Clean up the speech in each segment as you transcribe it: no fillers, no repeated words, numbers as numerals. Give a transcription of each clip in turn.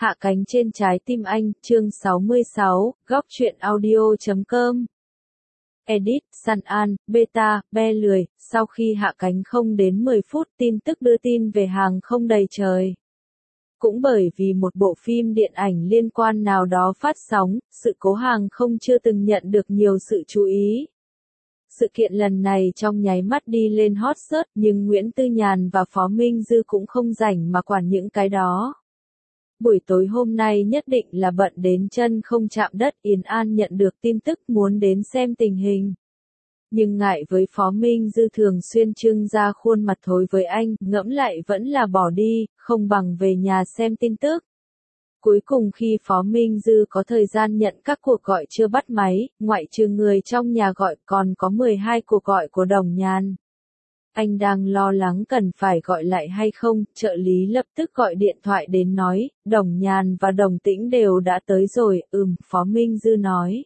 Hạ cánh trên trái tim anh, chương 66, góc truyện audio.com. Edit, San An, Beta, Be lười, sau khi hạ cánh không đến 10 phút tin tức đưa tin về hàng không đầy trời. Cũng bởi vì một bộ phim điện ảnh liên quan nào đó phát sóng, sự cố hàng không chưa từng nhận được nhiều sự chú ý. Sự kiện lần này trong nháy mắt đi lên hot search nhưng Nguyễn Tư Nhàn và Phó Minh Dư cũng không rảnh mà quản những cái đó. Buổi tối hôm nay nhất định là bận đến chân không chạm đất. Yến An nhận được tin tức muốn đến xem tình hình. Nhưng ngại với Phó Minh Dư thường xuyên trưng ra khuôn mặt thối với anh, ngẫm lại vẫn là bỏ đi, không bằng về nhà xem tin tức. Cuối cùng khi Phó Minh Dư có thời gian nhận các cuộc gọi chưa bắt máy, ngoại trừ người trong nhà gọi còn có 12 cuộc gọi của Đồng Nhàn. Anh đang lo lắng cần phải gọi lại hay không, trợ lý lập tức gọi điện thoại đến nói, Đồng Nhàn và Đồng Tĩnh đều đã tới rồi, Phó Minh Dư nói.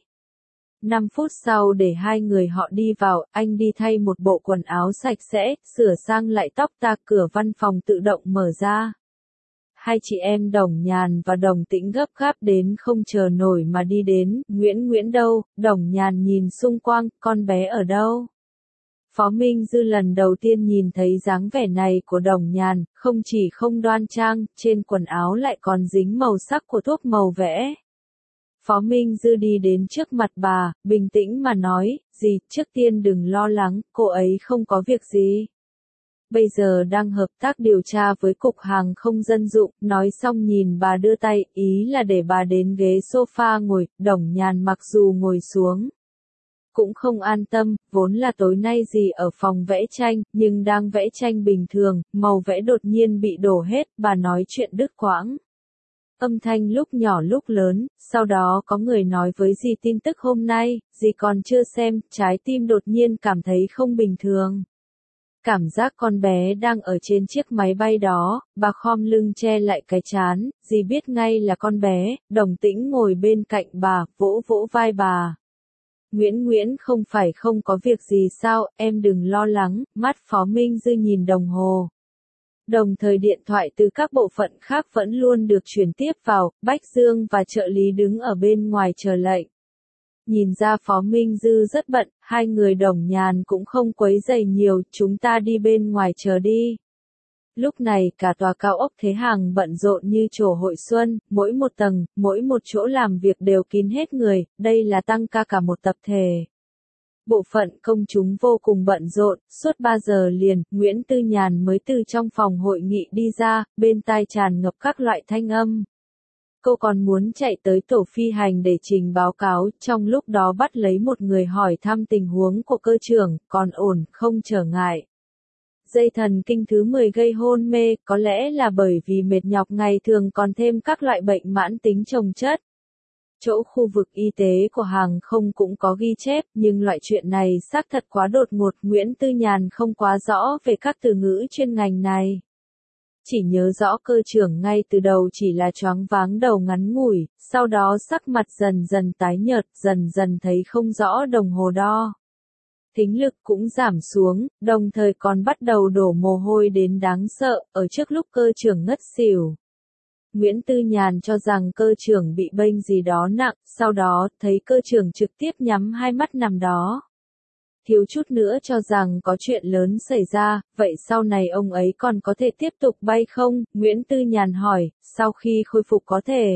5 phút sau để hai người họ đi vào, anh đi thay một bộ quần áo sạch sẽ, sửa sang lại tóc cửa văn phòng tự động mở ra. Hai chị em Đồng Nhàn và Đồng Tĩnh gấp gáp đến không chờ nổi mà đi đến, Nguyễn đâu, Đồng Nhàn nhìn xung quanh, con bé ở đâu? Phó Minh Dư lần đầu tiên nhìn thấy dáng vẻ này của Đồng Nhàn, không chỉ không đoan trang, trên quần áo lại còn dính màu sắc của thuốc màu vẽ. Phó Minh Dư đi đến trước mặt bà, bình tĩnh mà nói, dì, trước tiên đừng lo lắng, cô ấy không có việc gì. Bây giờ đang hợp tác điều tra với Cục Hàng không Dân dụng, nói xong nhìn bà đưa tay, ý là để bà đến ghế sofa ngồi, Đồng Nhàn mặc dù ngồi xuống. Cũng không an tâm, vốn là tối nay dì ở phòng vẽ tranh, nhưng đang vẽ tranh bình thường, màu vẽ đột nhiên bị đổ hết, bà nói chuyện đứt quãng. Âm thanh lúc nhỏ lúc lớn, sau đó có người nói với dì tin tức hôm nay, dì còn chưa xem, trái tim đột nhiên cảm thấy không bình thường. Cảm giác con bé đang ở trên chiếc máy bay đó, bà khom lưng che lại cái trán, dì biết ngay là con bé. Đồng Tĩnh ngồi bên cạnh bà, vỗ vỗ vai bà. Nguyễn không phải không có việc gì sao, em đừng lo lắng, mắt Phó Minh Dư nhìn đồng hồ. Đồng thời điện thoại từ các bộ phận khác vẫn luôn được chuyển tiếp vào, Bách Dương và trợ lý đứng ở bên ngoài chờ lệnh. Nhìn ra Phó Minh Dư rất bận, hai người Đồng Nhàn cũng không quấy rầy nhiều, chúng ta đi bên ngoài chờ đi. Lúc này cả tòa cao ốc Thế Hàng bận rộn như trổ hội xuân, mỗi một tầng, mỗi một chỗ làm việc đều kín hết người, đây là tăng ca cả một tập thể. Bộ phận công chúng vô cùng bận rộn, suốt 3 giờ liền, Nguyễn Tư Nhàn mới từ trong phòng hội nghị đi ra, bên tai tràn ngập các loại thanh âm. Cô còn muốn chạy tới tổ phi hành để trình báo cáo, trong lúc đó bắt lấy một người hỏi thăm tình huống của cơ trưởng, còn ổn, không trở ngại. Dây thần kinh thứ 10 gây hôn mê, có lẽ là bởi vì mệt nhọc ngày thường còn thêm các loại bệnh mãn tính chồng chất. Chỗ khu vực y tế của hàng không cũng có ghi chép, nhưng loại chuyện này xác thật quá đột ngột, Nguyễn Tư Nhàn không quá rõ về các từ ngữ chuyên ngành này. Chỉ nhớ rõ cơ trưởng ngay từ đầu chỉ là choáng váng đầu ngắn ngủi, sau đó sắc mặt dần dần tái nhợt, dần dần thấy không rõ đồng hồ đo. Thính lực cũng giảm xuống, đồng thời còn bắt đầu đổ mồ hôi đến đáng sợ, ở trước lúc cơ trưởng ngất xỉu. Nguyễn Tư Nhàn cho rằng cơ trưởng bị bênh gì đó nặng, sau đó thấy cơ trưởng trực tiếp nhắm hai mắt nằm đó. Thiếu chút nữa cho rằng có chuyện lớn xảy ra, vậy sau này ông ấy còn có thể tiếp tục bay không? Nguyễn Tư Nhàn hỏi, sau khi khôi phục có thể.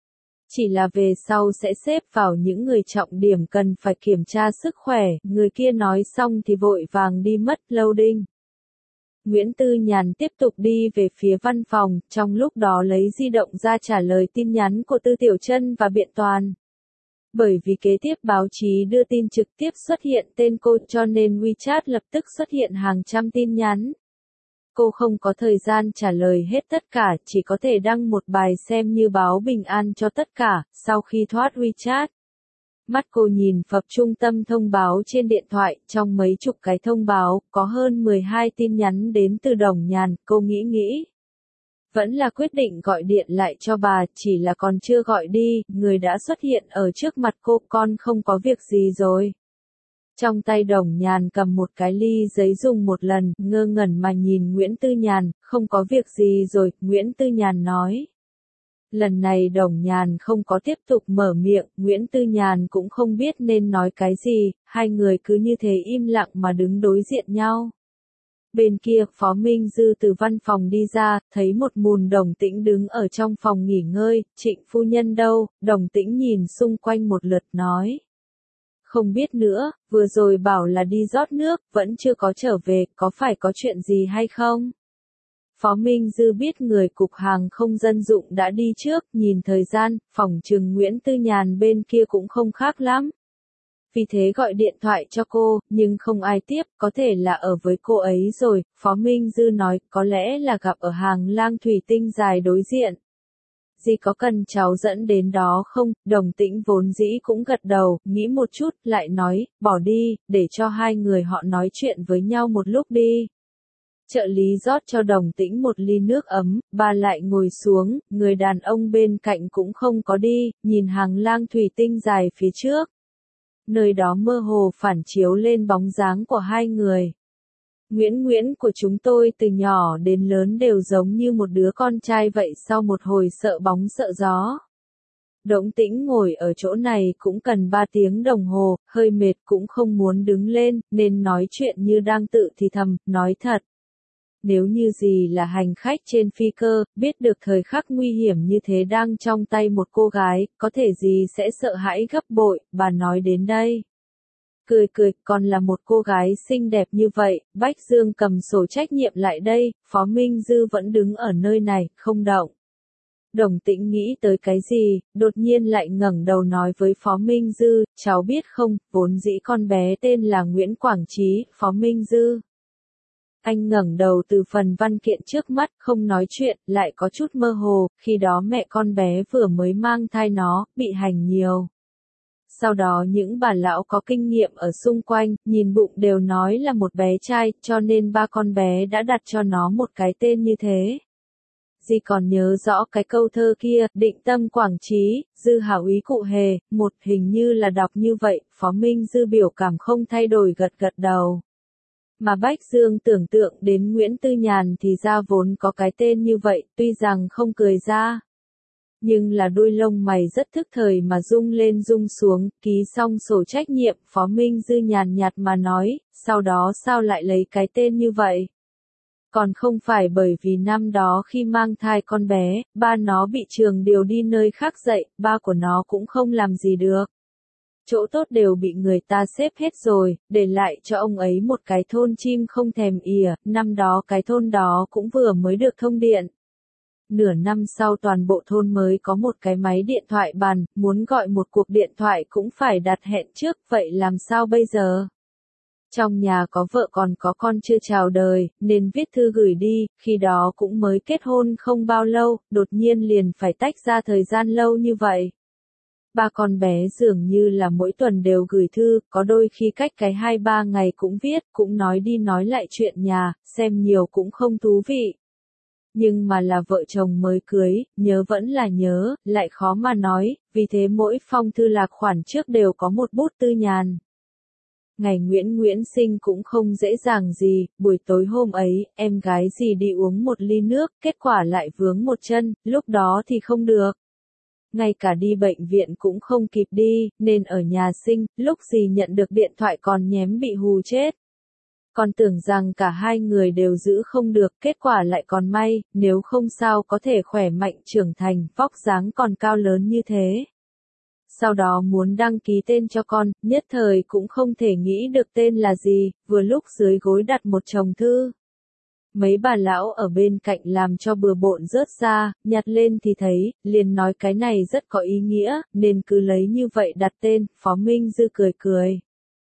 Chỉ là về sau sẽ xếp vào những người trọng điểm cần phải kiểm tra sức khỏe, người kia nói xong thì vội vàng đi mất loading. Nguyễn Tư Nhàn tiếp tục đi về phía văn phòng, trong lúc đó lấy di động ra trả lời tin nhắn của Tư Tiểu Trân và Biện Toàn. Bởi vì kế tiếp báo chí đưa tin trực tiếp xuất hiện tên cô cho nên WeChat lập tức xuất hiện hàng trăm tin nhắn. Cô không có thời gian trả lời hết tất cả, chỉ có thể đăng một bài xem như báo bình an cho tất cả, sau khi thoát WeChat. Mắt cô nhìn phập trung tâm thông báo trên điện thoại, trong mấy chục cái thông báo, có hơn 12 tin nhắn đến từ Đồng Nhàn, cô nghĩ. Vẫn là quyết định gọi điện lại cho bà, chỉ là còn chưa gọi đi, người đã xuất hiện ở trước mặt cô, con không có việc gì rồi. Trong tay Đồng Nhàn cầm một cái ly giấy dùng một lần, ngơ ngẩn mà nhìn Nguyễn Tư Nhàn, không có việc gì rồi, Nguyễn Tư Nhàn nói. Lần này Đồng Nhàn không có tiếp tục mở miệng, Nguyễn Tư Nhàn cũng không biết nên nói cái gì, hai người cứ như thế im lặng mà đứng đối diện nhau. Bên kia, Phó Minh Dư từ văn phòng đi ra, thấy một mùn Đồng Tĩnh đứng ở trong phòng nghỉ ngơi, Trịnh phu nhân đâu, Đồng Tĩnh nhìn xung quanh một lượt nói. Không biết nữa, vừa rồi bảo là đi rót nước, vẫn chưa có trở về, có phải có chuyện gì hay không? Phó Minh Dư biết người cục hàng không dân dụng đã đi trước, nhìn thời gian, phòng trừng Nguyễn Tư Nhàn bên kia cũng không khác lắm. Vì thế gọi điện thoại cho cô, nhưng không ai tiếp, có thể là ở với cô ấy rồi, Phó Minh Dư nói, có lẽ là gặp ở hàng lang thủy tinh dài đối diện. Dì có cần cháu dẫn đến đó không? Đồng Tĩnh vốn dĩ cũng gật đầu, nghĩ một chút, lại nói, bỏ đi, để cho hai người họ nói chuyện với nhau một lúc đi. Trợ lý rót cho Đồng Tĩnh một ly nước ấm, bà lại ngồi xuống, người đàn ông bên cạnh cũng không có đi, nhìn hàng lang thủy tinh dài phía trước. Nơi đó mơ hồ phản chiếu lên bóng dáng của hai người. Nguyễn của chúng tôi từ nhỏ đến lớn đều giống như một đứa con trai vậy, sau một hồi sợ bóng sợ gió. Đổng Tĩnh ngồi ở chỗ này cũng cần 3 tiếng đồng hồ, hơi mệt cũng không muốn đứng lên, nên nói chuyện như đang tự thì thầm, nói thật. Nếu như gì là hành khách trên phi cơ, biết được thời khắc nguy hiểm như thế đang trong tay một cô gái, có thể gì sẽ sợ hãi gấp bội, bà nói đến đây. Cười, còn là một cô gái xinh đẹp như vậy, Bách Dương cầm sổ trách nhiệm lại đây, Phó Minh Dư vẫn đứng ở nơi này, không động. Đồng Tĩnh nghĩ tới cái gì, đột nhiên lại ngẩng đầu nói với Phó Minh Dư, cháu biết không, vốn dĩ con bé tên là Nguyễn Quảng Trí, Phó Minh Dư. Anh ngẩng đầu từ phần văn kiện trước mắt, không nói chuyện, lại có chút mơ hồ, khi đó mẹ con bé vừa mới mang thai nó, bị hành nhiều. Sau đó những bà lão có kinh nghiệm ở xung quanh, nhìn bụng đều nói là một bé trai, cho nên ba con bé đã đặt cho nó một cái tên như thế. Dì còn nhớ rõ cái câu thơ kia, định tâm Quảng Trí, dư hảo ý cụ hề, một hình như là đọc như vậy, Phó Minh Dư biểu cảm không thay đổi gật đầu. Mà Bách Dương tưởng tượng đến Nguyễn Tư Nhàn thì ra vốn có cái tên như vậy, tuy rằng không cười ra. Nhưng là đuôi lông mày rất thức thời mà rung lên rung xuống, ký xong sổ trách nhiệm, Phó Minh Dư nhàn nhạt mà nói, sau đó sao lại lấy cái tên như vậy? Còn không phải bởi vì năm đó khi mang thai con bé, ba nó bị trường điều đi nơi khác dạy, ba của nó cũng không làm gì được. Chỗ tốt đều bị người ta xếp hết rồi, để lại cho ông ấy một cái thôn chim không thèm ỉa, năm đó cái thôn đó cũng vừa mới được thông điện. Nửa năm sau toàn bộ thôn mới có một cái máy điện thoại bàn, muốn gọi một cuộc điện thoại cũng phải đặt hẹn trước, vậy làm sao bây giờ? Trong nhà có vợ còn có con chưa chào đời, nên viết thư gửi đi, khi đó cũng mới kết hôn không bao lâu, đột nhiên liền phải tách ra thời gian lâu như vậy. Ba con bé dường như là mỗi tuần đều gửi thư, có đôi khi cách cái 2-3 ngày cũng viết, cũng nói đi nói lại chuyện nhà, xem nhiều cũng không thú vị. Nhưng mà là vợ chồng mới cưới, nhớ vẫn là nhớ, lại khó mà nói, vì thế mỗi phong thư lạc khoản trước đều có một bút Tư Nhàn. Ngày Nguyễn sinh cũng không dễ dàng gì, buổi tối hôm ấy, em gái dì đi uống một ly nước, kết quả lại vướng một chân, lúc đó thì không được. Ngay cả đi bệnh viện cũng không kịp đi, nên ở nhà sinh, lúc dì nhận được điện thoại còn nhém bị hù chết. Còn tưởng rằng cả hai người đều giữ không được, kết quả lại còn may, nếu không sao có thể khỏe mạnh trưởng thành, vóc dáng còn cao lớn như thế. Sau đó muốn đăng ký tên cho con, nhất thời cũng không thể nghĩ được tên là gì, vừa lúc dưới gối đặt một chồng thư. Mấy bà lão ở bên cạnh làm cho bừa bộn rớt ra, nhặt lên thì thấy, liền nói cái này rất có ý nghĩa, nên cứ lấy như vậy đặt tên, Phó Minh Dư cười.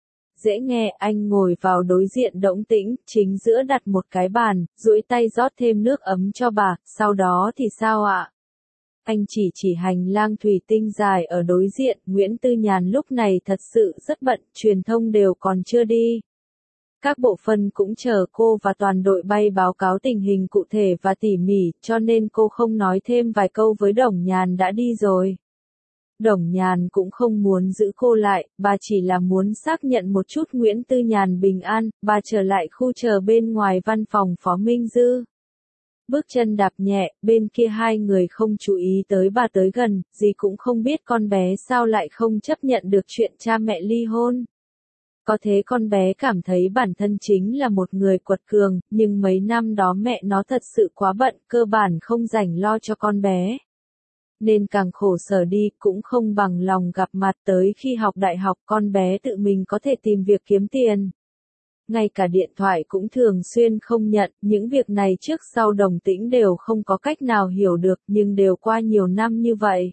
Dễ nghe, anh ngồi vào đối diện Đổng Tĩnh, chính giữa đặt một cái bàn, duỗi tay rót thêm nước ấm cho bà, sau đó thì sao ạ? Anh chỉ hành lang thủy tinh dài ở đối diện, Nguyễn Tư Nhàn lúc này thật sự rất bận, truyền thông đều còn chưa đi. Các bộ phận cũng chờ cô và toàn đội bay báo cáo tình hình cụ thể và tỉ mỉ, cho nên cô không nói thêm vài câu với Đồng Nhàn đã đi rồi. Đồng Nhàn cũng không muốn giữ cô lại, bà chỉ là muốn xác nhận một chút Nguyễn Tư Nhàn bình an, bà trở lại khu chờ bên ngoài văn phòng Phó Minh Dư. Bước chân đạp nhẹ, bên kia hai người không chú ý tới bà tới gần, gì cũng không biết con bé sao lại không chấp nhận được chuyện cha mẹ ly hôn. Có thế con bé cảm thấy bản thân chính là một người quật cường, nhưng mấy năm đó mẹ nó thật sự quá bận, cơ bản không rảnh lo cho con bé. Nên càng khổ sở đi, cũng không bằng lòng gặp mặt. Tới khi học đại học con bé tự mình có thể tìm việc kiếm tiền. Ngay cả điện thoại cũng thường xuyên không nhận, những việc này trước sau Đồng Tĩnh đều không có cách nào hiểu được, nhưng đều qua nhiều năm như vậy.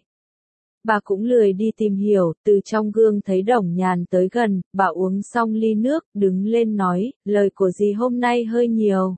Bà cũng lười đi tìm hiểu, từ trong gương thấy Đồng Nhàn tới gần, bà uống xong ly nước, đứng lên nói, lời của dì hôm nay hơi nhiều.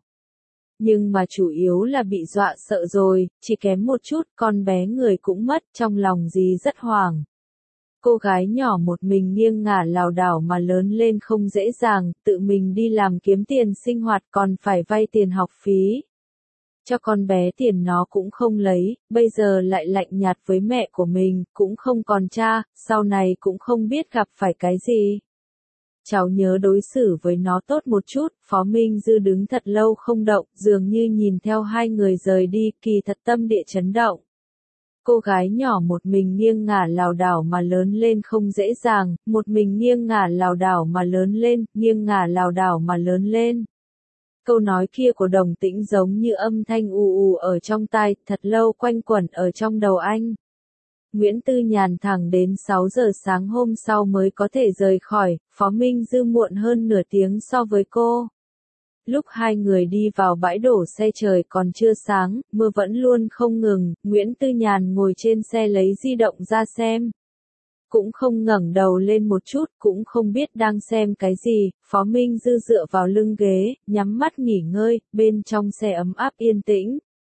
Nhưng mà chủ yếu là bị dọa sợ rồi, chỉ kém một chút, con bé người cũng mất, trong lòng dì rất hoảng. Cô gái nhỏ một mình nghiêng ngả lảo đảo mà lớn lên không dễ dàng, tự mình đi làm kiếm tiền sinh hoạt còn phải vay tiền học phí. Cho con bé tiền nó cũng không lấy, bây giờ lại lạnh nhạt với mẹ của mình, cũng không còn cha, sau này cũng không biết gặp phải cái gì. Cháu nhớ đối xử với nó tốt một chút. Phó Minh Dư đứng thật lâu không động, dường như nhìn theo hai người rời đi, kỳ thật tâm địa chấn động. Cô gái nhỏ một mình nghiêng ngả lảo đảo mà lớn lên không dễ dàng, một mình nghiêng ngả lảo đảo mà lớn lên, nghiêng ngả lảo đảo mà lớn lên. Câu nói kia của Đồng Tĩnh giống như âm thanh ù ù ở trong tai, thật lâu quanh quẩn ở trong đầu anh. Nguyễn Tư Nhàn thẳng đến 6 giờ sáng hôm sau mới có thể rời khỏi, Phó Minh Dư muộn hơn nửa tiếng so với cô. Lúc hai người đi vào bãi đổ xe trời còn chưa sáng, mưa vẫn luôn không ngừng, Nguyễn Tư Nhàn ngồi trên xe lấy di động ra xem. Cũng không ngẩng đầu lên một chút, cũng không biết đang xem cái gì, Phó Minh Dư dựa vào lưng ghế, nhắm mắt nghỉ ngơi, bên trong xe ấm áp yên tĩnh.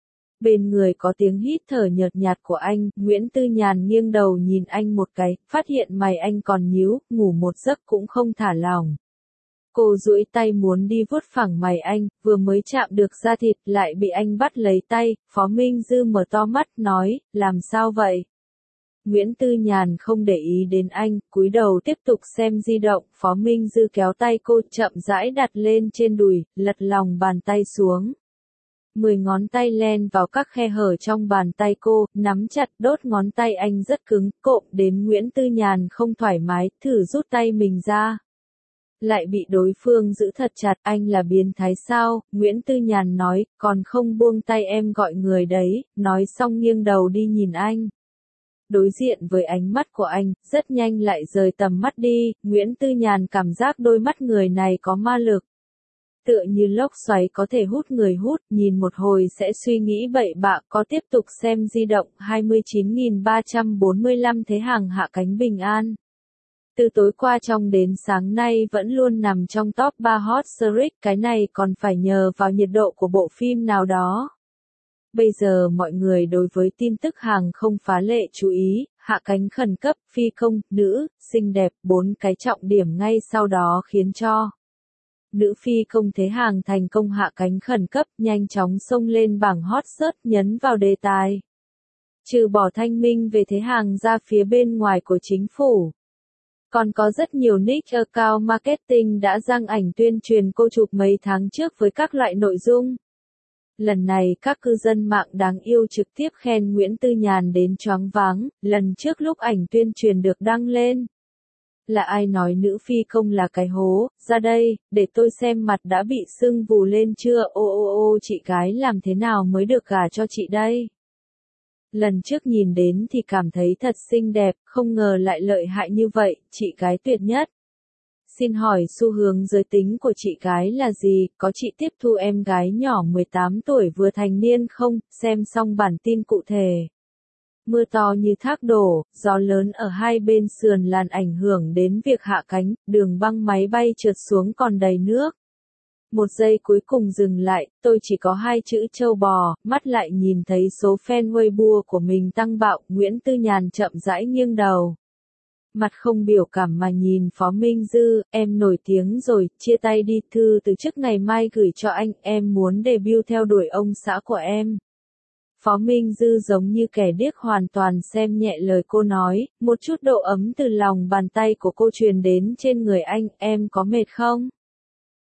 Bên người có tiếng hít thở nhợt nhạt của anh, Nguyễn Tư Nhàn nghiêng đầu nhìn anh một cái, phát hiện mày anh còn nhíu, ngủ một giấc cũng không thả lỏng. Cô duỗi tay muốn đi vuốt phẳng mày anh, vừa mới chạm được da thịt lại bị anh bắt lấy tay, Phó Minh Dư mở to mắt nói, làm sao vậy? Nguyễn Tư Nhàn không để ý đến anh, cúi đầu tiếp tục xem di động, Phó Minh Dư kéo tay cô chậm rãi đặt lên trên đùi, lật lòng bàn tay xuống. 10 ngón tay len vào các khe hở trong bàn tay cô, nắm chặt đốt ngón tay anh rất cứng, cộm đến Nguyễn Tư Nhàn không thoải mái, thử rút tay mình ra. Lại bị đối phương giữ thật chặt, anh là biến thái sao, Nguyễn Tư Nhàn nói, còn không buông tay em gọi người đấy, nói xong nghiêng đầu đi nhìn anh. Đối diện với ánh mắt của anh, rất nhanh lại rời tầm mắt đi, Nguyễn Tư Nhàn cảm giác đôi mắt người này có ma lực. Tựa như lốc xoáy có thể hút người hút, nhìn một hồi sẽ suy nghĩ bậy bạ, có tiếp tục xem di động, 29.345 thế hàng hạ cánh Bình An. Từ tối qua trong đến sáng nay vẫn luôn nằm trong top 3 hot search, cái này còn phải nhờ vào nhiệt độ của bộ phim nào đó. Bây giờ mọi người đối với tin tức hàng không phá lệ chú ý, hạ cánh khẩn cấp, phi công, nữ, xinh đẹp, 4 cái trọng điểm ngay sau đó khiến cho nữ phi công thế hàng thành công hạ cánh khẩn cấp, nhanh chóng xông lên bảng hot search, nhấn vào đề tài. Trừ bỏ Thanh Minh về thế hàng ra phía bên ngoài của chính phủ. Còn có rất nhiều niche account marketing đã đăng ảnh tuyên truyền cô chụp mấy tháng trước với các loại nội dung. Lần này các cư dân mạng đáng yêu trực tiếp khen Nguyễn Tư Nhàn đến choáng váng, lần trước lúc ảnh tuyên truyền được đăng lên. Là ai nói nữ phi công là cái hố, ra đây, để tôi xem mặt đã bị sưng vù lên chưa, ô chị gái làm thế nào mới được gả cho chị đây. Lần trước nhìn đến thì cảm thấy thật xinh đẹp, không ngờ lại lợi hại như vậy, chị gái tuyệt nhất. Xin hỏi xu hướng giới tính của chị gái là gì, có chị tiếp thu em gái nhỏ 18 tuổi vừa thành niên không, xem xong bản tin cụ thể. Mưa to như thác đổ, gió lớn ở hai bên sườn làn ảnh hưởng đến việc hạ cánh, đường băng máy bay trượt xuống còn đầy nước. Một giây cuối cùng dừng lại, tôi chỉ có 2 chữ trâu bò, mắt lại nhìn thấy số fan Weibo của mình tăng bạo, Nguyễn Tư Nhàn chậm rãi nghiêng đầu. Mặt không biểu cảm mà nhìn Phó Minh Dư, em nổi tiếng rồi, chia tay đi, thư từ chức ngày mai gửi cho anh, em muốn debut theo đuổi ông xã của em. Phó Minh Dư giống như kẻ điếc hoàn toàn xem nhẹ lời cô nói, một chút độ ấm từ lòng bàn tay của cô truyền đến trên người anh, em có mệt không?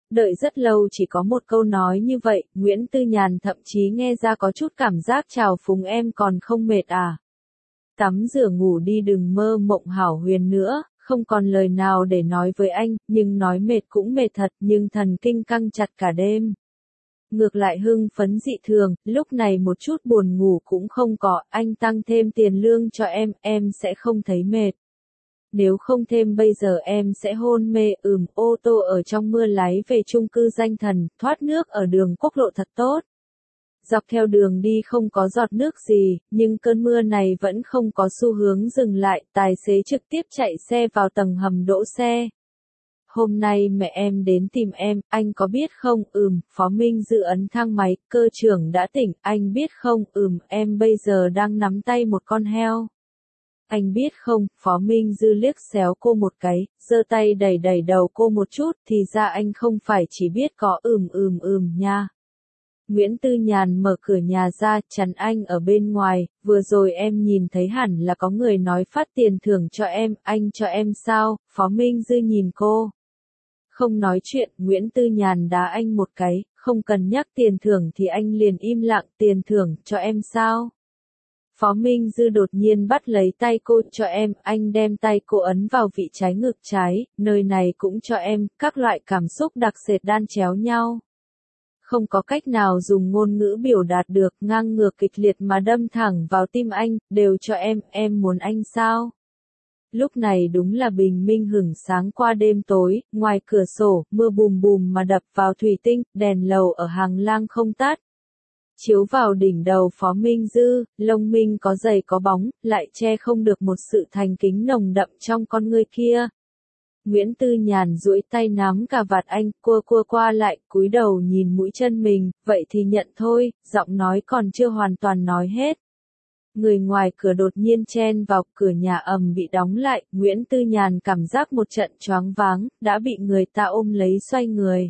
Đợi rất lâu chỉ có một câu nói như vậy, Nguyễn Tư Nhàn thậm chí nghe ra có chút cảm giác chào phúng em còn không mệt à. Tắm rửa ngủ đi đừng mơ mộng hảo huyền nữa, không còn lời nào để nói với anh, nhưng nói mệt cũng mệt thật nhưng thần kinh căng chặt cả đêm. Ngược lại hưng phấn dị thường, lúc này một chút buồn ngủ cũng không có, anh tăng thêm tiền lương cho em sẽ không thấy mệt. Nếu không thêm bây giờ em sẽ hôn mê. Ô tô ở trong mưa lái về chung cư danh thần, thoát nước ở đường quốc lộ thật tốt. Dọc theo đường đi không có giọt nước gì, nhưng cơn mưa này vẫn không có xu hướng dừng lại, tài xế trực tiếp chạy xe vào tầng hầm đỗ xe. Hôm nay mẹ em đến tìm em, anh có biết không? Phó Minh Dư ấn thang máy, cơ trưởng đã tỉnh, anh biết không? Em bây giờ đang nắm tay một con heo. Anh biết không? Phó Minh Dư liếc xéo cô một cái, giơ tay đẩy đẩy đầu cô một chút, thì ra anh không phải chỉ biết có nha. Nguyễn Tư Nhàn mở cửa nhà ra, chắn anh ở bên ngoài, vừa rồi em nhìn thấy hẳn là có người nói phát tiền thưởng cho em, anh cho em sao? Phó Minh Dư nhìn cô. Không nói chuyện, Nguyễn Tư Nhàn đá anh một cái, không cần nhắc tiền thưởng thì anh liền im lặng, tiền thưởng cho em sao? Phó Minh Dư đột nhiên bắt lấy tay cô, cho em, anh đem tay cô ấn vào vị trái ngực trái, nơi này cũng cho em, các loại cảm xúc đặc sệt đan chéo nhau. Không có cách nào dùng ngôn ngữ biểu đạt được, ngang ngược kịch liệt mà đâm thẳng vào tim anh, đều cho em muốn anh sao? Lúc này đúng là bình minh hửng sáng qua đêm tối, ngoài cửa sổ, mưa bùm bùm mà đập vào thủy tinh, đèn lầu ở hàng lang không tắt. Chiếu vào đỉnh đầu Phó Minh Dư, lông minh có dày có bóng, lại che không được một sự thành kính nồng đậm trong con người kia. Nguyễn Tư Nhàn duỗi tay nắm cà vạt anh, cua qua lại, cúi đầu nhìn mũi chân mình, vậy thì nhận thôi, giọng nói còn chưa hoàn toàn nói hết. Người ngoài cửa đột nhiên chen vào, cửa nhà ầm bị đóng lại, Nguyễn Tư Nhàn cảm giác một trận choáng váng, đã bị người ta ôm lấy xoay người.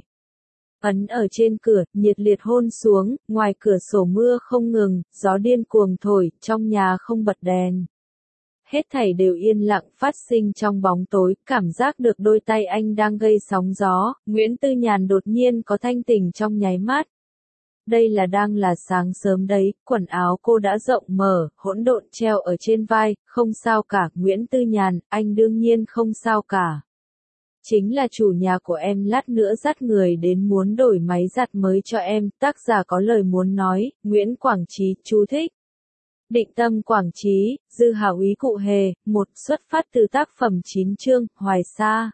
Ấn ở trên cửa, nhiệt liệt hôn xuống, ngoài cửa sổ mưa không ngừng, gió điên cuồng thổi, trong nhà không bật đèn. Hết thảy đều yên lặng phát sinh trong bóng tối, cảm giác được đôi tay anh đang gây sóng gió, Nguyễn Tư Nhàn đột nhiên có thanh tỉnh trong nháy mắt. Đây đang là sáng sớm đấy, quần áo cô đã rộng mở, hỗn độn treo ở trên vai, không sao cả, Nguyễn Tư Nhàn, anh đương nhiên không sao cả. Chính là chủ nhà của em lát nữa dắt người đến muốn đổi máy giặt mới cho em, tác giả có lời muốn nói, Nguyễn Quảng Trí, chú thích. Định tâm Quảng Trí, Dư Hảo Ý Cụ Hề, một xuất phát từ tác phẩm 9 chương, Hoài Sa.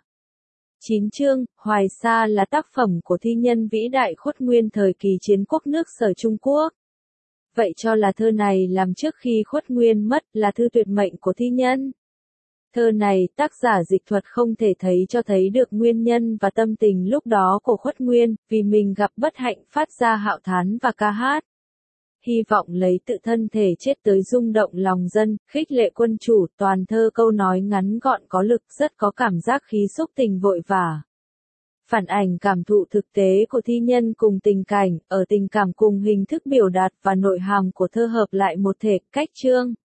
9 chương, Hoài Sa là tác phẩm của thi nhân vĩ đại Khuất Nguyên thời kỳ chiến quốc nước Sở Trung Quốc. Vậy cho là thơ này làm trước khi Khuất Nguyên mất, là thư tuyệt mệnh của thi nhân. Thơ này, tác giả dịch thuật không thể cho thấy được nguyên nhân và tâm tình lúc đó của Khuất Nguyên, vì mình gặp bất hạnh phát ra hạo thán và ca hát. Hy vọng lấy tự thân thể chết tới rung động lòng dân, khích lệ quân chủ, toàn thơ câu nói ngắn gọn có lực, rất có cảm giác khí xúc tình vội vã. Phản ảnh cảm thụ thực tế của thi nhân cùng tình cảnh, ở tình cảm cùng hình thức biểu đạt và nội hàm của thơ hợp lại một thể, cách chương.